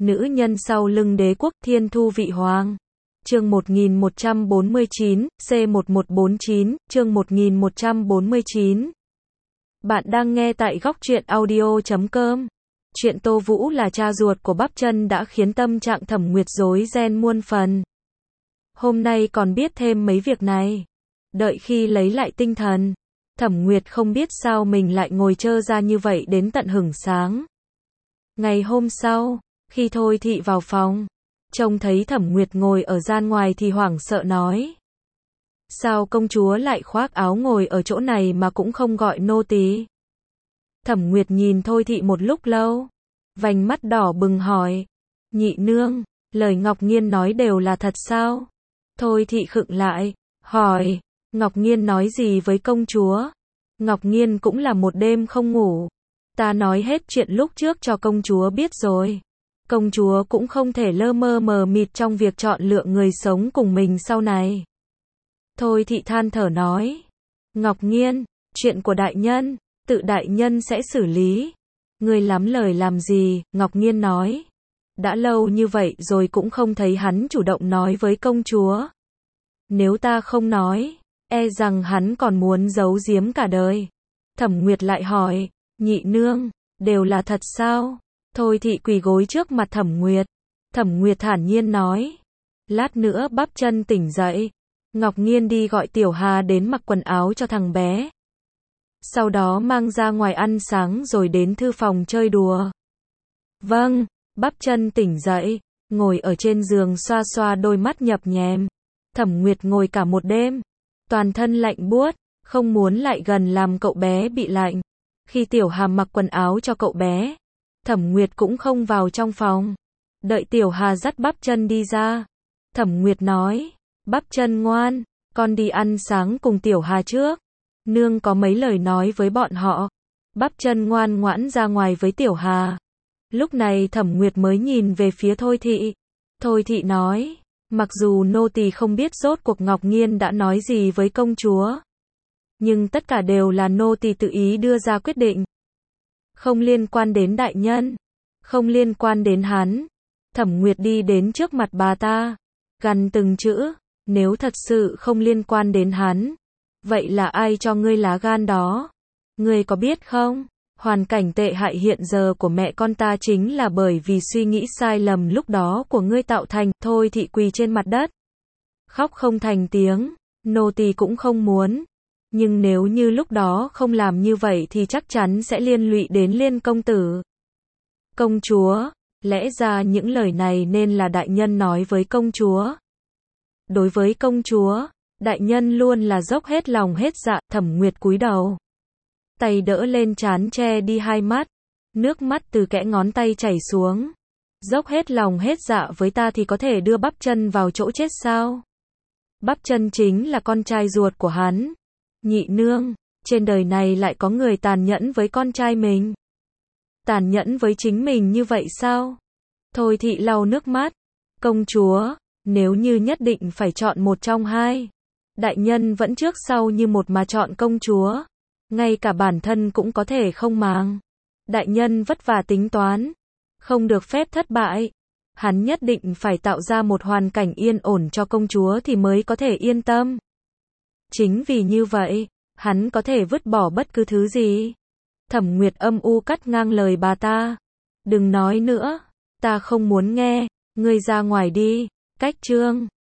Nữ nhân sau lưng đế quốc Thiên Thu Vị Hoàng. Chương 1149, C1149, chương 1149. Bạn đang nghe tại góc truyện audio.com. Chuyện Tô Vũ là cha ruột của Bắp Chân đã khiến tâm trạng Thẩm Nguyệt rối ren muôn phần. Hôm nay còn biết thêm mấy việc này. Đợi khi lấy lại tinh thần, Thẩm Nguyệt không biết sao mình lại ngồi trơ ra như vậy đến tận hửng sáng. Ngày hôm sau, khi Thôi Thị vào phòng, trông thấy Thẩm Nguyệt ngồi ở gian ngoài thì hoảng sợ nói: sao công chúa lại khoác áo ngồi ở chỗ này mà cũng không gọi nô tỳ? Thẩm Nguyệt nhìn Thôi Thị một lúc lâu, vành mắt đỏ bừng hỏi: nhị nương, lời Ngọc Nghiên nói đều là thật sao? Thôi Thị khựng lại, hỏi: Ngọc Nghiên nói gì với công chúa? Ngọc Nghiên cũng là một đêm không ngủ. Ta nói hết chuyện lúc trước cho công chúa biết rồi. Công chúa cũng không thể lơ mơ mờ mịt trong việc chọn lựa người sống cùng mình sau này. Thôi Thị than thở nói: Ngọc Nghiên, chuyện của đại nhân, tự đại nhân sẽ xử lý. Ngươi lắm lời làm gì? Ngọc Nghiên nói. Đã lâu như vậy rồi cũng không thấy hắn chủ động nói với công chúa. Nếu ta không nói, e rằng hắn còn muốn giấu giếm cả đời. Thẩm Nguyệt lại hỏi: nhị nương, đều là thật sao? Thôi Thị quỳ gối trước mặt Thẩm Nguyệt. Thẩm Nguyệt thản nhiên nói: lát nữa Bắp Chân tỉnh dậy, Ngọc Nghiên đi gọi Tiểu Hà đến mặc quần áo cho thằng bé. Sau đó mang ra ngoài ăn sáng rồi đến thư phòng chơi đùa. Vâng. Bắp Chân tỉnh dậy, ngồi ở trên giường xoa xoa đôi mắt nhập nhèm. Thẩm Nguyệt ngồi cả một đêm, toàn thân lạnh buốt, không muốn lại gần làm cậu bé bị lạnh. Khi Tiểu Hà mặc quần áo cho cậu bé, Thẩm Nguyệt cũng không vào trong phòng. Đợi Tiểu Hà dắt Bắp Chân đi ra, Thẩm Nguyệt nói: Bắp Chân ngoan, con đi ăn sáng cùng Tiểu Hà trước. Nương có mấy lời nói với bọn họ. Bắp Chân ngoan ngoãn ra ngoài với Tiểu Hà. Lúc này Thẩm Nguyệt mới nhìn về phía Thôi Thị. Thôi Thị nói: mặc dù nô tỳ không biết rốt cuộc Ngọc Nghiên đã nói gì với công chúa, nhưng tất cả đều là nô tỳ tự ý đưa ra quyết định. Không liên quan đến đại nhân, không liên quan đến hắn. Thẩm Nguyệt đi đến trước mặt bà ta, gằn từng chữ: nếu thật sự không liên quan đến hắn, vậy là ai cho ngươi lá gan đó? Ngươi có biết không? Hoàn cảnh tệ hại hiện giờ của mẹ con ta chính là bởi vì suy nghĩ sai lầm lúc đó của ngươi tạo thành. Thôi Thị quỳ trên mặt đất, khóc không thành tiếng. Nô tỳ cũng không muốn, nhưng nếu như lúc đó không làm như vậy thì chắc chắn sẽ liên lụy đến Liên công tử. Công chúa, lẽ ra những lời này nên là đại nhân nói với công chúa. Đối với công chúa, đại nhân luôn là dốc hết lòng hết dạ. Thẩm Nguyệt cúi đầu, tay đỡ lên trán che đi hai mắt, nước mắt từ kẽ ngón tay chảy xuống. Dốc hết lòng hết dạ với ta thì có thể đưa Bắp Chân vào chỗ chết sao? Bắp Chân chính là con trai ruột của hắn. Nhị nương, trên đời này lại có người tàn nhẫn với con trai mình. Tàn nhẫn với chính mình như vậy sao? Thôi Thị lau nước mắt. Công chúa, nếu như nhất định phải chọn một trong hai, đại nhân vẫn trước sau như một mà chọn công chúa. Ngay cả bản thân cũng có thể không màng. Đại nhân vất vả tính toán, không được phép thất bại. Hắn nhất định phải tạo ra một hoàn cảnh yên ổn cho công chúa thì mới có thể yên tâm. Chính vì như vậy, hắn có thể vứt bỏ bất cứ thứ gì. Thẩm Nguyệt âm u cắt ngang lời bà ta. Đừng nói nữa, ta không muốn nghe, ngươi ra ngoài đi. Cách chương